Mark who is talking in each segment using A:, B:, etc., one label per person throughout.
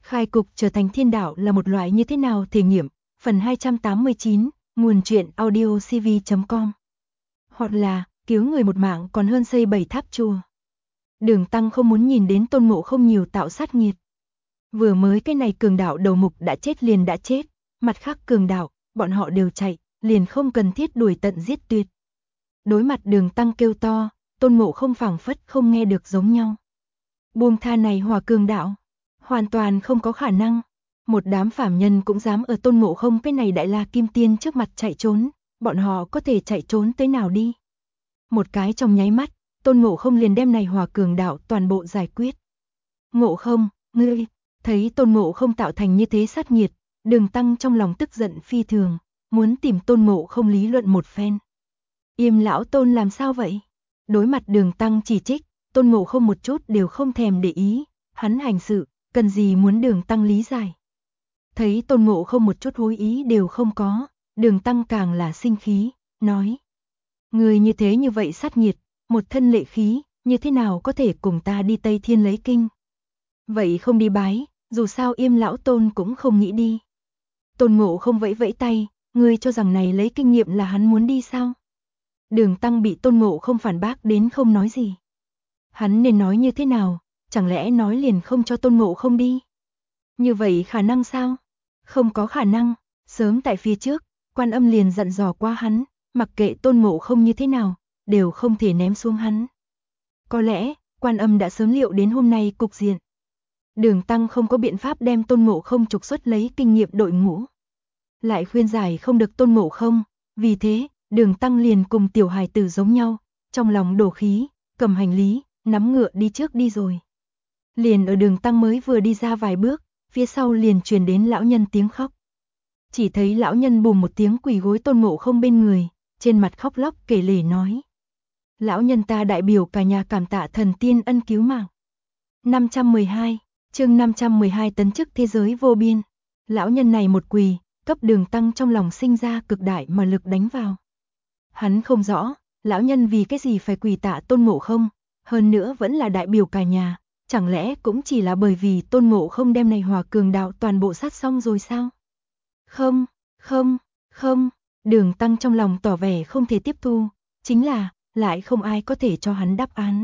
A: Khai cục trở thành thiên đạo là một loại như thế nào thể nghiệm? Phần 289, nguồn truyện audio cv.com. Hoặc là, cứu người một mạng còn hơn xây 7 tháp chùa. Đường Tăng không muốn nhìn đến Tôn Ngộ Không nhiều tạo sát nghiệt. Vừa mới cái này cường đạo đầu mục đã chết liền đã chết, mặt khác cường đạo, bọn họ đều chạy, liền không cần thiết đuổi tận giết tuyệt. Đối mặt Đường Tăng kêu to, Tôn Ngộ Không phảng phất không nghe được giống nhau. Buông tha này hòa cường đạo, hoàn toàn không có khả năng. Một đám phàm nhân cũng dám ở Tôn Ngộ Không cái này đại la kim tiên trước mặt chạy trốn, bọn họ có thể chạy trốn tới nào đi. Một cái trong nháy mắt, Tôn Ngộ Không liền đem này hòa cường đạo toàn bộ giải quyết. Ngộ Không, ngươi, thấy Tôn Ngộ Không tạo thành như thế sát nghiệt, Đường Tăng trong lòng tức giận phi thường, muốn tìm Tôn Ngộ Không lý luận một phen. Yêm lão Tôn làm sao vậy? Đối mặt Đường Tăng chỉ trích, Tôn Ngộ Không một chút đều không thèm để ý, hắn hành sự, cần gì muốn Đường Tăng lý giải. Thấy Tôn Ngộ Không một chút hối ý đều không có, Đường Tăng càng là sinh khí, nói. Người như thế như vậy sát nghiệt, một thân lệ khí, như thế nào có thể cùng ta đi Tây Thiên lấy kinh? Vậy không đi bái, dù sao Yêm lão Tôn cũng không nghĩ đi. Tôn Ngộ Không vẫy vẫy tay, ngươi cho rằng này lấy kinh nghiệm là hắn muốn đi sao? Đường Tăng bị Tôn Ngộ Không phản bác đến không nói gì. Hắn nên nói như thế nào, chẳng lẽ nói liền không cho Tôn Ngộ Không đi? Như vậy khả năng sao? Không có khả năng, sớm tại phía trước, Quan Âm liền dặn dò qua hắn, mặc kệ Tôn Ngộ Không như thế nào, đều không thể ném xuống hắn. Có lẽ, Quan Âm đã sớm liệu đến hôm nay cục diện. Đường Tăng không có biện pháp đem Tôn Ngộ Không trục xuất lấy kinh nghiệm đội ngũ. Lại khuyên giải không được Tôn Ngộ Không, vì thế, Đường Tăng liền cùng tiểu hài tử giống nhau, trong lòng đổ khí, cầm hành lý, nắm ngựa đi trước đi rồi. Liền ở Đường Tăng mới vừa đi ra vài bước, phía sau liền truyền đến lão nhân tiếng khóc. Chỉ thấy lão nhân bùm một tiếng quỳ gối Tôn Ngộ Không bên người, trên mặt khóc lóc kể lể nói. Lão nhân ta đại biểu cả nhà cảm tạ thần tiên ân cứu mạng. 512, chương 512 tấn chức thế giới vô biên. Lão nhân này một quỳ, cấp Đường Tăng trong lòng sinh ra cực đại mà lực đánh vào. Hắn không rõ, lão nhân vì cái gì phải quỳ tạ Tôn Ngộ Không, hơn nữa vẫn là đại biểu cả nhà, chẳng lẽ cũng chỉ là bởi vì Tôn Ngộ Không đem này hòa cường đạo toàn bộ sát xong rồi sao? Không, không, Đường Tăng trong lòng tỏ vẻ không thể tiếp thu, chính là, lại không ai có thể cho hắn đáp án.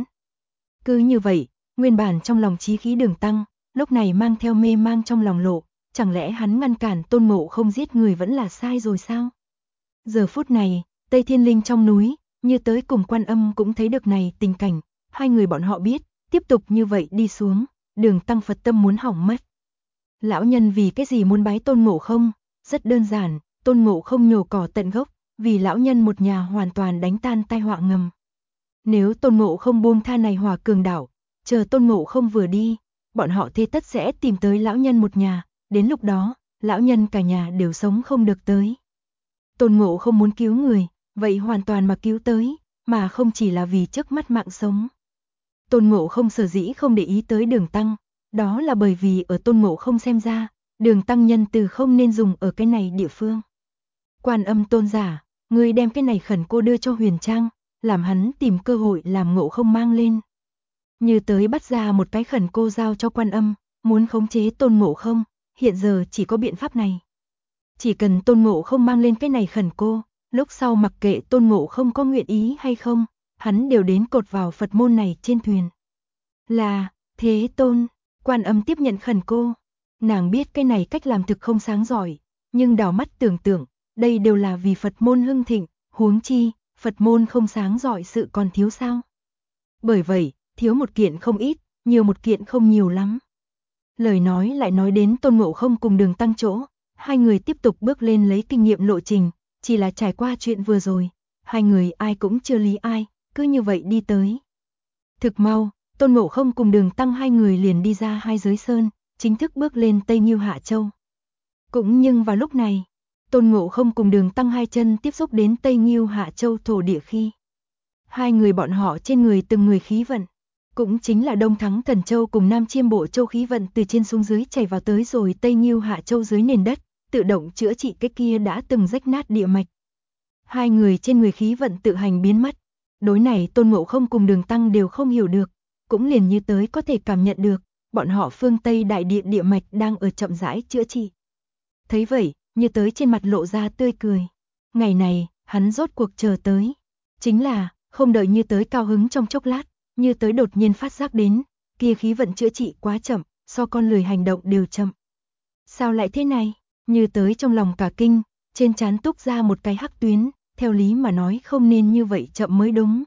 A: Cứ như vậy, nguyên bản trong lòng chí khí Đường Tăng, lúc này mang theo mê mang trong lòng lộ, chẳng lẽ hắn ngăn cản Tôn Ngộ Không giết người vẫn là sai rồi sao? Giờ phút này, Tây Thiên Linh trong núi, như tới cùng Quan Âm cũng thấy được này tình cảnh, hai người bọn họ biết, tiếp tục như vậy đi xuống, Đường Tăng Phật tâm muốn hỏng mất. Lão nhân vì cái gì muốn bái Tôn Ngộ Không? Rất đơn giản, Tôn Ngộ Không nhổ cỏ tận gốc, vì lão nhân một nhà hoàn toàn đánh tan tai họa ngầm. Nếu Tôn Ngộ Không buông tha này hòa cường đạo, chờ Tôn Ngộ Không vừa đi, bọn họ thế tất sẽ tìm tới lão nhân một nhà, đến lúc đó, lão nhân cả nhà đều sống không được tới. Tôn Ngộ Không muốn cứu người, vậy hoàn toàn mà cứu tới, mà không chỉ là vì trước mắt mạng sống. Tôn Ngộ Không sở dĩ không để ý tới Đường Tăng, đó là bởi vì ở Tôn Ngộ Không xem ra, Đường Tăng nhân từ không nên dùng ở cái này địa phương. Quan Âm tôn giả, ngươi đem cái này khẩn cô đưa cho Huyền Trang, làm hắn tìm cơ hội làm Ngộ Không mang lên. Như tới bắt ra một cái khẩn cô giao cho Quan Âm, muốn khống chế Tôn Ngộ Không, hiện giờ chỉ có biện pháp này. Chỉ cần Tôn Ngộ Không mang lên cái này khẩn cô, lúc sau mặc kệ Tôn Ngộ Không có nguyện ý hay không, hắn đều đến cột vào Phật môn này trên thuyền. Là, Thế Tôn, Quan Âm tiếp nhận khẩn cô. Nàng biết cái này cách làm thực không sáng giỏi, nhưng đảo mắt tưởng tượng, đây đều là vì Phật môn hưng thịnh, huống chi, Phật môn không sáng giỏi sự còn thiếu sao. Bởi vậy, thiếu một kiện không ít, nhiều một kiện không nhiều lắm. Lời nói lại nói đến Tôn Ngộ Không cùng Đường Tăng chỗ, hai người tiếp tục bước lên lấy kinh nghiệm lộ trình, chỉ là trải qua chuyện vừa rồi, hai người ai cũng chưa lý ai, cứ như vậy đi tới. Thực mau, Tôn Ngộ Không cùng Đường Tăng hai người liền đi ra hai giới sơn, chính thức bước lên Tây Nhiêu Hạ Châu. Cũng nhưng vào lúc này, Tôn Ngộ Không cùng Đường Tăng hai chân tiếp xúc đến Tây Nhiêu Hạ Châu thổ địa khi. Hai người bọn họ trên người từng người khí vận, cũng chính là Đông Thắng Thần Châu cùng Nam Chiêm Bộ Châu khí vận từ trên xuống dưới chảy vào tới rồi Tây Nhiêu Hạ Châu dưới nền đất, tự động chữa trị cái kia đã từng rách nát địa mạch. Hai người trên người khí vận tự hành biến mất. Đối này Tôn Ngộ Không cùng Đường Tăng đều không hiểu được, cũng liền như tới có thể cảm nhận được, bọn họ phương Tây đại địa địa mạch đang ở chậm rãi chữa trị. Thấy vậy, Như Tới trên mặt lộ ra tươi cười. Ngày này, hắn rốt cuộc chờ tới. Chính là, không đợi Như Tới cao hứng trong chốc lát, Như Tới đột nhiên phát giác đến, kia khí vận chữa trị quá chậm, so con lười hành động đều chậm. Sao lại thế này? Như Tới trong lòng cả kinh, trên trán túc ra một cái hắc tuyến, theo lý mà nói không nên như vậy chậm mới đúng.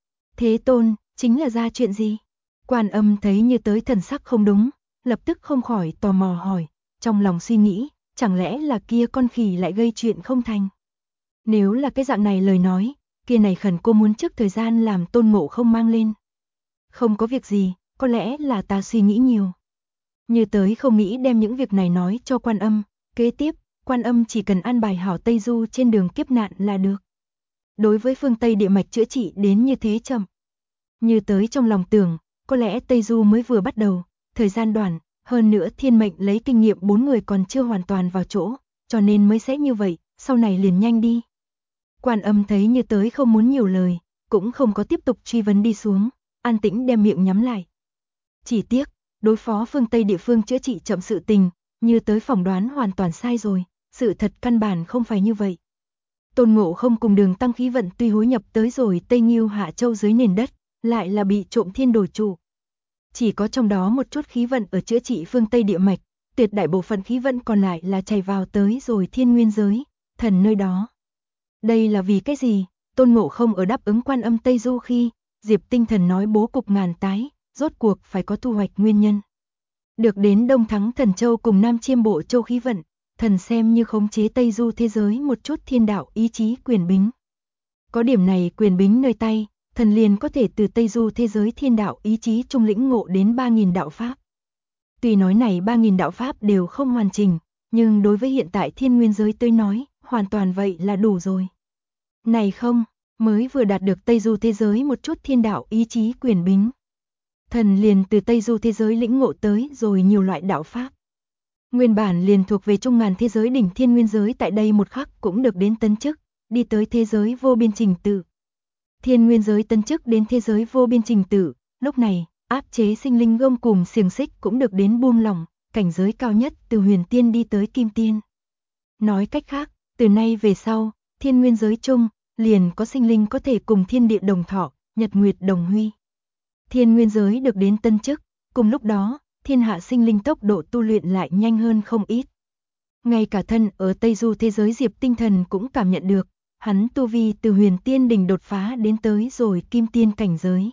A: Thế Tôn, chính là ra chuyện gì? Quan Âm thấy Như Tới thần sắc không đúng, lập tức không khỏi tò mò hỏi, trong lòng suy nghĩ, chẳng lẽ là kia con khỉ lại gây chuyện không thành? Nếu là cái dạng này lời nói, kia này khẩn cô muốn trước thời gian làm Tôn Ngộ Không mang lên. Không có việc gì, có lẽ là ta suy nghĩ nhiều. Như Tới không nghĩ đem những việc này nói cho Quan Âm, kế tiếp, Quan Âm chỉ cần an bài hảo Tây Du trên đường kiếp nạn là được. Đối với phương Tây địa mạch chữa trị đến như thế chậm. Như Tới trong lòng tưởng, có lẽ Tây Du mới vừa bắt đầu, thời gian đoạn, hơn nữa thiên mệnh lấy kinh nghiệm 4 người còn chưa hoàn toàn vào chỗ, cho nên mới sẽ như vậy, sau này liền nhanh đi. Quan Âm thấy Như Tới không muốn nhiều lời, cũng không có tiếp tục truy vấn đi xuống, an tĩnh đem miệng nhắm lại. Chỉ tiếc, đối phó phương Tây địa phương chữa trị chậm sự tình, Như Tới phỏng đoán hoàn toàn sai rồi, sự thật căn bản không phải như vậy. Tôn Ngộ Không cùng Đường Tăng khí vận tuy hối nhập tới rồi Tây Nghiêu Hạ Châu dưới nền đất, lại là bị trộm thiên đổi chủ. Chỉ có trong đó một chút khí vận ở chữa trị phương Tây địa mạch, tuyệt đại bộ phận khí vận còn lại là chảy vào tới rồi thiên nguyên giới, thần nơi đó. Đây là vì cái gì? Tôn Ngộ Không ở đáp ứng Quan Âm Tây Du khi, Diệp Tinh Thần nói bố cục ngàn tái, rốt cuộc phải có thu hoạch nguyên nhân. Được đến Đông Thắng Thần Châu cùng Nam Chiêm Bộ Châu khí vận, thần xem như khống chế Tây Du thế giới một chút thiên đạo ý chí quyền bính. Có điểm này quyền bính nơi tay, thần liền có thể từ Tây Du thế giới thiên đạo ý chí trung lĩnh ngộ đến 3.000 đạo pháp. Tuy nói này 3.000 đạo pháp đều không hoàn chỉnh, nhưng đối với hiện tại thiên nguyên giới tới nói, hoàn toàn vậy là đủ rồi. Này không, mới vừa đạt được Tây Du thế giới một chút thiên đạo ý chí quyền bính. Thần liền từ Tây Du thế giới lĩnh ngộ tới rồi nhiều loại đạo pháp. Nguyên bản liền thuộc về trung ngàn thế giới đỉnh thiên nguyên giới tại đây một khắc cũng được đến tấn chức, đi tới thế giới vô biên trình tự. Thiên nguyên giới tấn chức đến thế giới vô biên trình tự, lúc này, áp chế sinh linh gông cùng xiềng xích cũng được đến buông lỏng, cảnh giới cao nhất từ huyền tiên đi tới kim tiên. Nói cách khác, từ nay về sau, thiên nguyên giới chung, liền có sinh linh có thể cùng thiên địa đồng thọ, nhật nguyệt đồng huy. Thiên nguyên giới được đến tân chức, cùng lúc đó, thiên hạ sinh linh tốc độ tu luyện lại nhanh hơn không ít. Ngay cả thân ở Tây Du thế giới Diệp Tinh Thần cũng cảm nhận được, hắn tu vi từ huyền tiên đỉnh đột phá đến tới rồi kim tiên cảnh giới.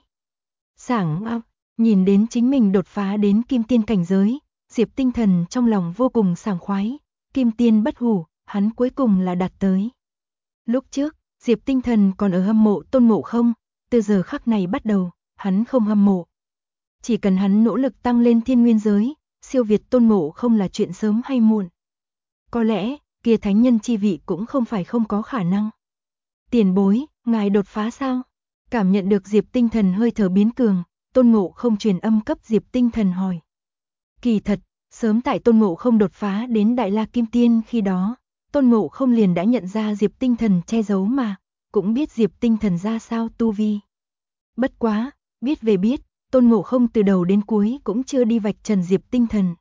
A: Sảng óc, nhìn đến chính mình đột phá đến kim tiên cảnh giới, Diệp Tinh Thần trong lòng vô cùng sảng khoái, kim tiên bất hủ, hắn cuối cùng là đạt tới. Lúc trước, Diệp Tinh Thần còn ở hâm mộ Tôn Ngộ Không, từ giờ khắc này bắt đầu, hắn không hâm mộ. Chỉ cần hắn nỗ lực tăng lên thiên nguyên giới, siêu việt Tôn Ngộ Không là chuyện sớm hay muộn. Có lẽ, kia thánh nhân chi vị cũng không phải không có khả năng. Tiền bối, ngài đột phá sao? Cảm nhận được Diệp Tinh Thần hơi thở biến cường, Tôn Ngộ Không truyền âm cấp Diệp Tinh Thần hỏi. Kỳ thật, sớm tại Tôn Ngộ Không đột phá đến Đại La Kim Tiên khi đó, Tôn Ngộ Không liền đã nhận ra Diệp Tinh Thần che giấu mà, cũng biết Diệp Tinh Thần ra sao tu vi. Bất quá, biết về biết, Tôn Ngộ Không từ đầu đến cuối cũng chưa đi vạch trần Diệp Tinh Thần.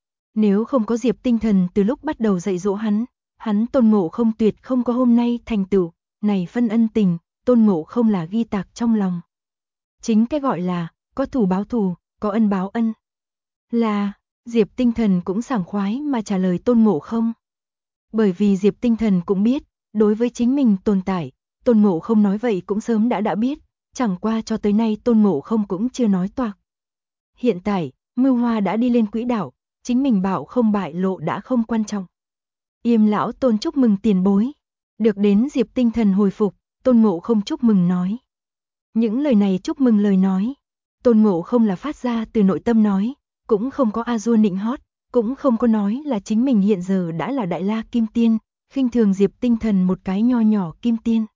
A: Nếu không có Diệp Tinh Thần từ lúc bắt đầu dạy dỗ hắn Tôn Ngộ Không tuyệt không có hôm nay thành tựu, này phân ân tình, Tôn Ngộ Không là ghi tạc trong lòng. Chính cái gọi là, có thù báo thù, có ân báo ân. Là, Diệp Tinh Thần cũng sảng khoái mà trả lời Tôn Ngộ Không. Bởi vì Diệp Tinh Thần cũng biết, đối với chính mình tồn tại, Tôn Ngộ Không nói vậy cũng sớm đã biết, chẳng qua cho tới nay Tôn Ngộ Không cũng chưa nói toạc. Hiện tại, mưu hoa đã đi lên quỹ đạo, chính mình bảo không bại lộ đã không quan trọng. Yêm lão Tôn chúc mừng tiền bối. Được đến Diệp Tinh Thần hồi phục, Tôn Ngộ Không chúc mừng nói. Những lời này chúc mừng lời nói, Tôn Ngộ Không là phát ra từ nội tâm nói, cũng không có a dua nịnh hót, cũng không có nói là chính mình hiện giờ đã là Đại La Kim Tiên, khinh thường Diệp Tinh Thần một cái nho nhỏ Kim Tiên.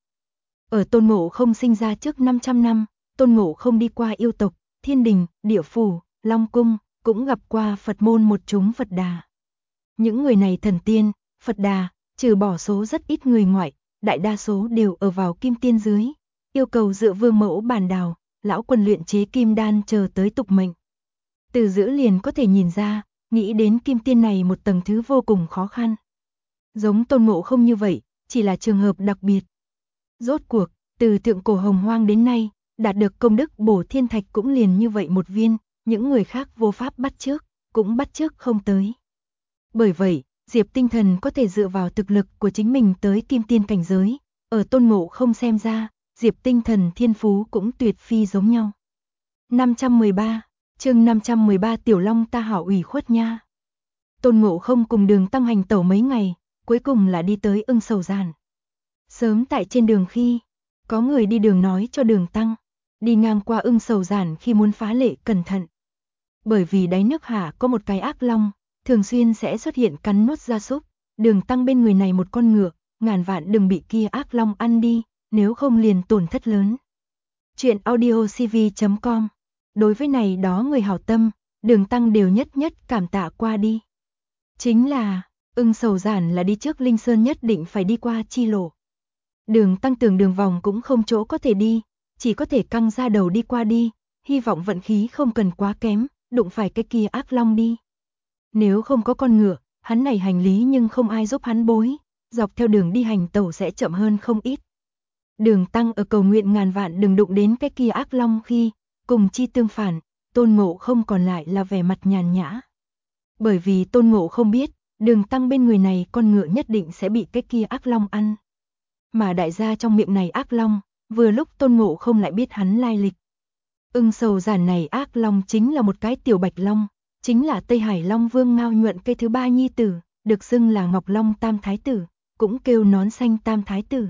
A: Ở Tôn Ngộ Không sinh ra trước 500 năm, Tôn Ngộ Không đi qua yêu tộc, thiên đình, địa phủ, long cung, cũng gặp qua Phật môn một chúng Phật Đà. Những người này thần tiên, Phật Đà, trừ bỏ số rất ít người ngoại, đại đa số đều ở vào Kim Tiên dưới, yêu cầu dựa vương mẫu bản đào, lão quân luyện chế kim đan chờ tới tục mệnh. Từ giữa liền có thể nhìn ra, nghĩ đến kim tiên này một tầng thứ vô cùng khó khăn. Giống Tôn Ngộ Không như vậy, chỉ là trường hợp đặc biệt. Rốt cuộc, từ thượng cổ hồng hoang đến nay, đạt được công đức bổ thiên thạch cũng liền như vậy một viên, những người khác vô pháp bắt chước, cũng bắt chước không tới. Bởi vậy, Diệp Tinh Thần có thể dựa vào thực lực của chính mình tới kim tiên cảnh giới, ở Tôn Ngộ Không xem ra, Diệp Tinh Thần thiên phú cũng tuyệt phi giống nhau. 513, chương 513 Tiểu Long ta hảo ủy khuất nha. Tôn Ngộ Không cùng Đường Tăng hành tẩu mấy ngày, cuối cùng là đi tới Ưng Sầu Giản. Sớm tại trên đường khi, có người đi đường nói cho Đường Tăng, đi ngang qua Ưng Sầu Giản khi muốn phá lệ cẩn thận. Bởi vì đáy nước hạ có một cái ác long, thường xuyên sẽ xuất hiện cắn nuốt gia súc, Đường Tăng bên người này một con ngựa, ngàn vạn đừng bị kia ác long ăn đi, nếu không liền tổn thất lớn. Chuyện audiocv.com. Đối với này đó người hảo tâm, Đường Tăng đều nhất nhất cảm tạ qua đi. Chính là, Ưng Sầu Giản là đi trước Linh Sơn nhất định phải đi qua chi lộ. Đường Tăng tưởng đường vòng cũng không chỗ có thể đi, chỉ có thể căng ra đầu đi qua đi, hy vọng vận khí không cần quá kém, đụng phải cái kia ác long đi. Nếu không có con ngựa, hắn này hành lý nhưng không ai giúp hắn bối, dọc theo đường đi hành tẩu sẽ chậm hơn không ít. Đường Tăng ở cầu nguyện ngàn vạn đừng đụng đến cái kia ác long khi, cùng chi tương phản, Tôn Ngộ Không còn lại là vẻ mặt nhàn nhã. Bởi vì Tôn Ngộ Không biết, Đường Tăng bên người này con ngựa nhất định sẽ bị cái kia ác long ăn. Mà đại gia trong miệng này ác long, vừa lúc Tôn Ngộ Không lại biết hắn lai lịch. Ưng Sầu Giản này ác long chính là một cái tiểu bạch long, chính là Tây Hải Long Vương Ngao Nhuận cây thứ ba nhi tử, được xưng là Ngọc Long Tam Thái Tử, cũng kêu nón xanh Tam Thái Tử.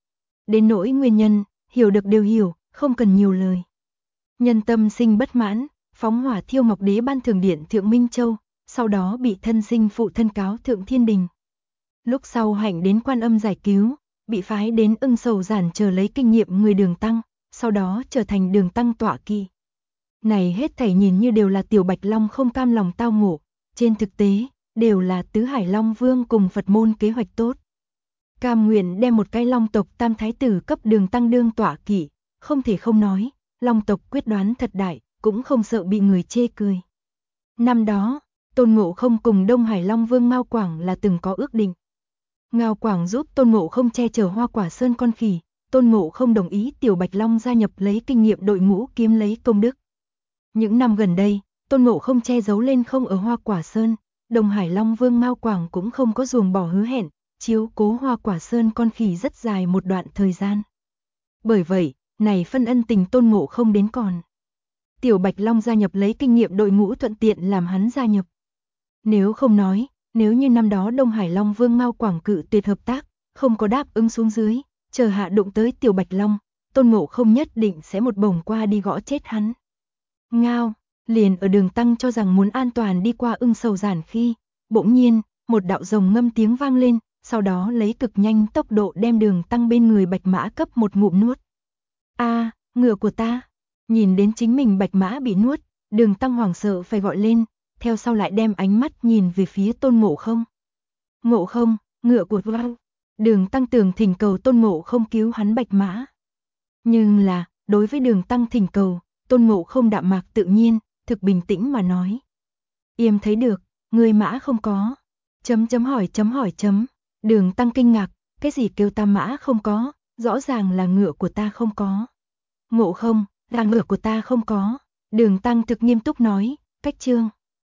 A: Đến nỗi nguyên nhân, hiểu được đều hiểu, không cần nhiều lời. Nhân tâm sinh bất mãn, phóng hỏa thiêu Ngọc Đế ban thưởng điện Thượng Minh Châu, sau đó bị thân sinh phụ thân cáo Thượng Thiên Đình. Lúc sau hạnh đến Quan Âm giải cứu, bị phái đến Ưng Sầu Giản chờ lấy kinh nghiệm người Đường Tăng, sau đó trở thành Đường Tăng tọa kỵ. Này hết thảy nhìn như đều là tiểu bạch long không cam lòng tao ngộ, trên thực tế, đều là Tứ Hải Long Vương cùng Phật môn kế hoạch tốt. Cam nguyện đem một cái long tộc Tam Thái Tử cấp Đường Tăng đương tọa kỵ, không thể không nói, long tộc quyết đoán thật đại, cũng không sợ bị người chê cười. Năm đó, Tôn Ngộ Không cùng Đông Hải Long Vương Ngao Quảng là từng có ước định. Ngao Quảng giúp Tôn Ngộ Không che chở Hoa Quả Sơn con khỉ, Tôn Ngộ Không đồng ý Tiểu Bạch Long gia nhập lấy kinh nghiệm đội ngũ kiếm lấy công đức. Những năm gần đây, Tôn Ngộ Không che giấu lên không ở Hoa Quả Sơn, Đông Hải Long Vương Ngao Quảng cũng không có ruồng bỏ hứa hẹn, chiếu cố Hoa Quả Sơn con khỉ rất dài một đoạn thời gian. Bởi vậy, này phân ân tình Tôn Ngộ Không đến còn. Tiểu Bạch Long gia nhập lấy kinh nghiệm đội ngũ thuận tiện làm hắn gia nhập. Nếu không nói, nếu như năm đó Đông Hải Long Vương Ngao Quảng cự tuyệt hợp tác, không có đáp ứng xuống dưới, chờ hạ đụng tới Tiểu Bạch Long, Tôn Ngộ Không nhất định sẽ một bổng qua đi gõ chết hắn. Ngao, liền ở Đường Tăng cho rằng muốn an toàn đi qua Ưng Sầu Giản khi, bỗng nhiên, một đạo rồng ngâm tiếng vang lên, sau đó lấy cực nhanh tốc độ đem Đường Tăng bên người bạch mã cấp một ngụm nuốt. A, ngựa của ta. Nhìn đến chính mình bạch mã bị nuốt, Đường Tăng hoảng sợ phải gọi lên, theo sau lại đem ánh mắt nhìn về phía Tôn Ngộ Không. Ngộ Không, ngựa của ta. Đường Tăng tưởng thỉnh cầu Tôn Ngộ Không cứu hắn bạch mã. Nhưng là, đối với Đường Tăng thỉnh cầu, Tôn Ngộ Không đạm mạc tự nhiên, thực bình tĩnh mà nói. Yêm thấy được, người mã không có. Hỏi. Đường Tăng kinh ngạc, cái gì kêu ta mã không có, rõ ràng là ngựa của ta không có. Ngộ Không, là ngựa của ta không có. Đường Tăng thực nghiêm túc nói, cách chương.